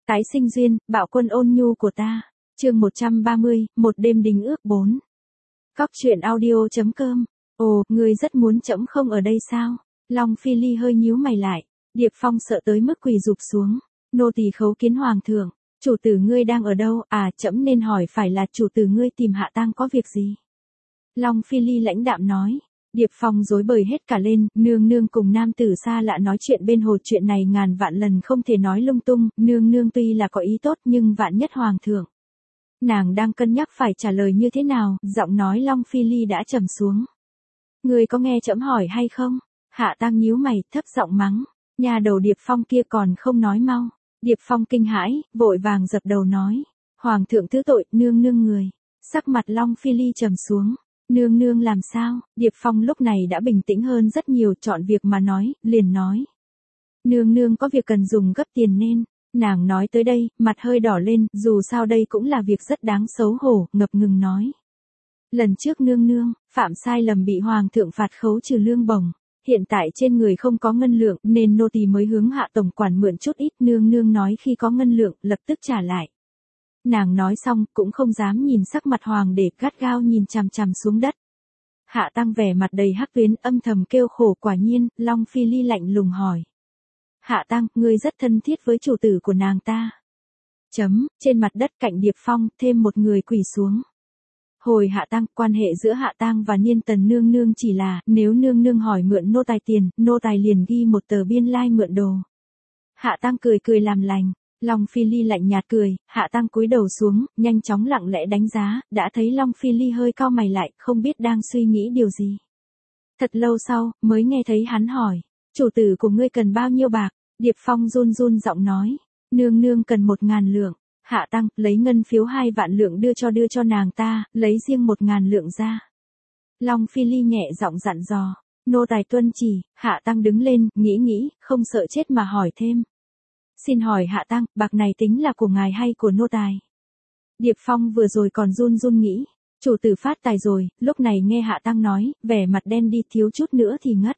Tái sinh duyên, bạo quân ôn nhu của ta. Chương 130, một đêm đính ước 4. Cóc truyện audio.com. Ồ, ngươi rất muốn trẫm không ở đây sao? Long Phi Ly hơi nhíu mày lại. Điệp Phong sợ tới mức quỳ rụp xuống. Nô tỳ khấu kiến hoàng thượng. Chủ tử ngươi đang ở đâu? À, trẫm nên hỏi phải là chủ tử ngươi tìm Hạ Tang có việc gì? Long Phi Ly lãnh đạm nói. Điệp Phong rối bời hết cả lên, nương nương cùng nam tử xa lạ nói chuyện bên hồ, chuyện này ngàn vạn lần không thể nói lung tung, nương nương tuy là có ý tốt nhưng vạn nhất hoàng thượng. Nàng đang cân nhắc phải trả lời như thế nào, giọng nói Long Phi Ly đã trầm xuống. Người có nghe trẫm hỏi hay không? Hạ Tang nhíu mày, thấp giọng mắng. Nhà đầu Điệp Phong kia còn không nói mau. Điệp Phong kinh hãi, vội vàng dập đầu nói. Hoàng thượng thứ tội, nương nương người. Sắc mặt Long Phi Ly trầm xuống. Nương nương làm sao? Điệp Phong lúc này đã bình tĩnh hơn rất nhiều, chọn việc mà nói, liền nói. Nương nương có việc cần dùng gấp tiền nên. Nàng nói tới đây, mặt hơi đỏ lên, dù sao đây cũng là việc rất đáng xấu hổ, ngập ngừng nói. Lần trước nương nương, phạm sai lầm bị hoàng thượng phạt khấu trừ lương bổng. Hiện tại trên người không có ngân lượng nên nô tỳ mới hướng Hạ tổng quản mượn chút ít, nương nương nói khi có ngân lượng, lập tức trả lại. Nàng nói xong, cũng không dám nhìn sắc mặt hoàng để gắt gao nhìn chằm chằm xuống đất. Hạ Tang vẻ mặt đầy hắc tuyến, âm thầm kêu khổ. Quả nhiên, Long Phi Ly lạnh lùng hỏi. Hạ Tang, ngươi rất thân thiết với chủ tử của nàng ta. Trên mặt đất cạnh Điệp Phong, thêm một người quỳ xuống. Hồi Hạ Tang, quan hệ giữa Hạ Tang và Niên Tần nương nương chỉ là, nếu nương nương hỏi mượn nô tài tiền, nô tài liền ghi một tờ biên lai mượn đồ. Hạ Tang cười làm lành. Long Phi Ly lạnh nhạt cười, Hạ Tang cúi đầu xuống, nhanh chóng lặng lẽ đánh giá, đã thấy Long Phi Ly hơi cau mày lại, không biết đang suy nghĩ điều gì. Thật lâu sau, mới nghe thấy hắn hỏi, chủ tử của ngươi cần bao nhiêu bạc? Điệp Phong run giọng nói, nương nương cần 1.000 lượng. Hạ Tang lấy ngân phiếu 2 vạn lượng đưa cho nàng ta, lấy riêng 1.000 lượng ra. Long Phi Ly nhẹ giọng dặn dò, nô tài tuân chỉ. Hạ Tang đứng lên, nghĩ, không sợ chết mà hỏi thêm. Xin hỏi Hạ Tang, bạc này tính là của ngài hay của nô tài? Điệp Phong vừa rồi còn run nghĩ, chủ tử phát tài rồi, lúc này nghe Hạ Tang nói, vẻ mặt đen đi, thiếu chút nữa thì ngất.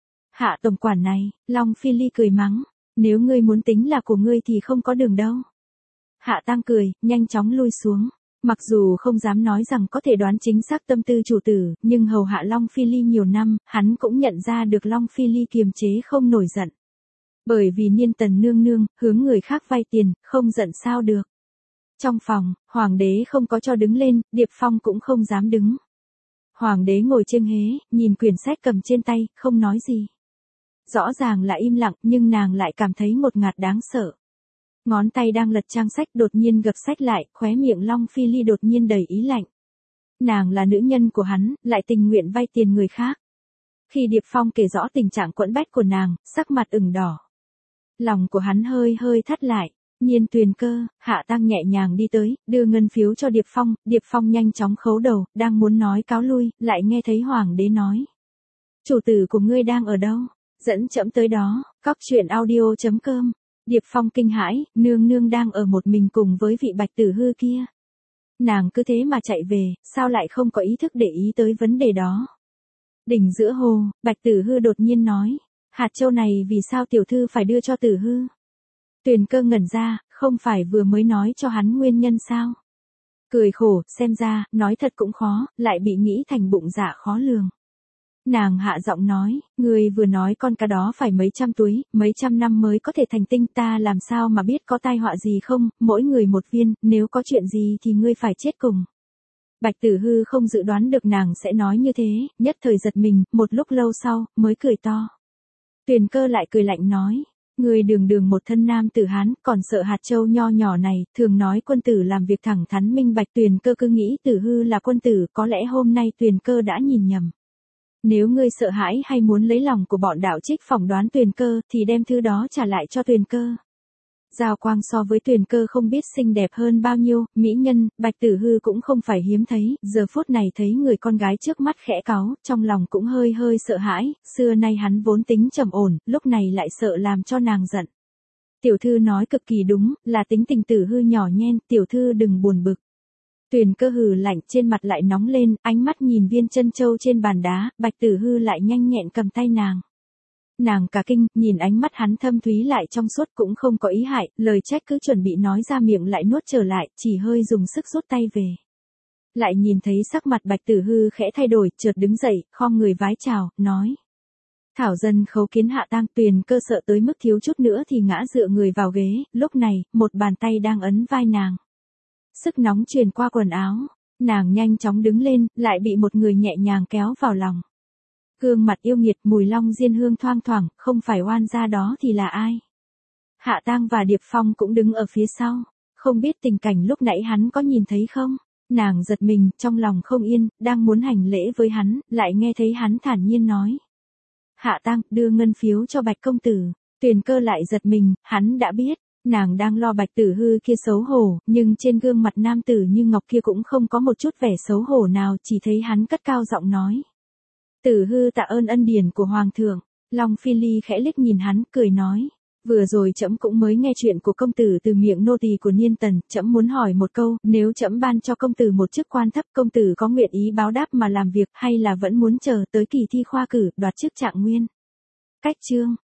Hạ tổng quản này, Long Phi Ly cười mắng, nếu ngươi muốn tính là của ngươi thì không có đường đâu. Hạ Tang cười, nhanh chóng lui xuống. Mặc dù không dám nói rằng có thể đoán chính xác tâm tư chủ tử, nhưng hầu hạ Long Phi Ly nhiều năm, hắn cũng nhận ra được Long Phi Ly kiềm chế không nổi giận. Bởi vì Niên Tần nương nương, hướng người khác vay tiền, không giận sao được. Trong phòng, hoàng đế không có cho đứng lên, Điệp Phong cũng không dám đứng. Hoàng đế ngồi trên ghế, nhìn quyển sách cầm trên tay, không nói gì. Rõ ràng là im lặng, nhưng nàng lại cảm thấy ngột ngạt đáng sợ. Ngón tay đang lật trang sách đột nhiên gập sách lại, khóe miệng Long Phi Ly đột nhiên đầy ý lạnh. Nàng là nữ nhân của hắn, lại tình nguyện vay tiền người khác. Khi Điệp Phong kể rõ tình trạng quẫn bách của nàng, sắc mặt ửng đỏ. Lòng của hắn hơi thắt lại. Nhiên Tuyền Cơ, Hạ Tang nhẹ nhàng đi tới, đưa ngân phiếu cho Điệp Phong. Điệp Phong nhanh chóng khấu đầu, đang muốn nói cáo lui, lại nghe thấy hoàng đế nói. Chủ tử của ngươi đang ở đâu? Dẫn trẫm tới đó. Cóc truyện audio.com. Điệp Phong kinh hãi, nương nương đang ở một mình cùng với vị Bạch Tử Hư kia. Nàng cứ thế mà chạy về, sao lại không có ý thức để ý tới vấn đề đó? Đỉnh giữa hồ, Bạch Tử Hư đột nhiên nói. Hạt châu này vì sao tiểu thư phải đưa cho Tử Hư? Tuyền Cơ ngẩn ra, không phải vừa mới nói cho hắn nguyên nhân sao? Cười khổ, xem ra, nói thật cũng khó, lại bị nghĩ thành bụng dạ khó lường. Nàng hạ giọng nói, người vừa nói con cá đó phải mấy trăm túi, mấy trăm năm mới có thể thành tinh, ta làm sao mà biết có tai họa gì không, mỗi người một viên, nếu có chuyện gì thì ngươi phải chết cùng. Bạch Tử Hư không dự đoán được nàng sẽ nói như thế, nhất thời giật mình, một lúc lâu sau, mới cười to. Tuyền Cơ lại cười lạnh nói, người đường một thân nam tử Hán, còn sợ hạt châu nho nhỏ này, thường nói quân tử làm việc thẳng thắn minh bạch. Tuyền Cơ cứ nghĩ Tử Hư là quân tử, có lẽ hôm nay Tuyền Cơ đã nhìn nhầm. Nếu ngươi sợ hãi hay muốn lấy lòng của bọn đạo trích phỏng đoán Tuyền Cơ, thì đem thứ đó trả lại cho Tuyền Cơ. Giao Quang so với Tuyền Cơ không biết xinh đẹp hơn bao nhiêu, mỹ nhân, Bạch Tử Hư cũng không phải hiếm thấy, giờ phút này thấy người con gái trước mắt khẽ cáu, trong lòng cũng hơi sợ hãi, xưa nay hắn vốn tính trầm ổn, lúc này lại sợ làm cho nàng giận. Tiểu thư nói cực kỳ đúng, là tính tình Tử Hư nhỏ nhen, tiểu thư đừng buồn bực. Tuyền Cơ hừ lạnh, trên mặt lại nóng lên, ánh mắt nhìn viên chân châu trên bàn đá, Bạch Tử Hư lại nhanh nhẹn cầm tay nàng. Nàng cả kinh, nhìn ánh mắt hắn thâm thúy lại trong suốt cũng không có ý hại, lời trách cứ chuẩn bị nói ra miệng lại nuốt trở lại, chỉ hơi dùng sức rút tay về. Lại nhìn thấy sắc mặt Bạch Tử Hư khẽ thay đổi, chợt đứng dậy, khom người vái chào, nói. Thảo dân khấu kiến Hạ Tang. Tuyền Cơ sợ tới mức thiếu chút nữa thì ngã dựa người vào ghế, lúc này, một bàn tay đang ấn vai nàng. Sức nóng truyền qua quần áo, nàng nhanh chóng đứng lên, lại bị một người nhẹ nhàng kéo vào lòng. Gương mặt yêu nghiệt, mùi long diên hương thoang thoảng, không phải oan gia đó thì là ai? Hạ Tang và Điệp Phong cũng đứng ở phía sau, không biết tình cảnh lúc nãy hắn có nhìn thấy không? Nàng giật mình, trong lòng không yên, đang muốn hành lễ với hắn, lại nghe thấy hắn thản nhiên nói. Hạ Tang, đưa ngân phiếu cho Bạch công tử. Tuyền Cơ lại giật mình, hắn đã biết, nàng đang lo Bạch Tử Hư kia xấu hổ, nhưng trên gương mặt nam tử như ngọc kia cũng không có một chút vẻ xấu hổ nào, chỉ thấy hắn cất cao giọng nói. Tử Hư tạ ơn ân điển của Hoàng thượng. Long Phi Ly khẽ liếc nhìn hắn, cười nói. Vừa rồi trẫm cũng mới nghe chuyện của công tử từ miệng nô tỳ của Niên Tần, trẫm muốn hỏi một câu, nếu trẫm ban cho công tử một chức quan thấp, công tử có nguyện ý báo đáp mà làm việc, hay là vẫn muốn chờ tới kỳ thi khoa cử, đoạt chức trạng nguyên? Cách chương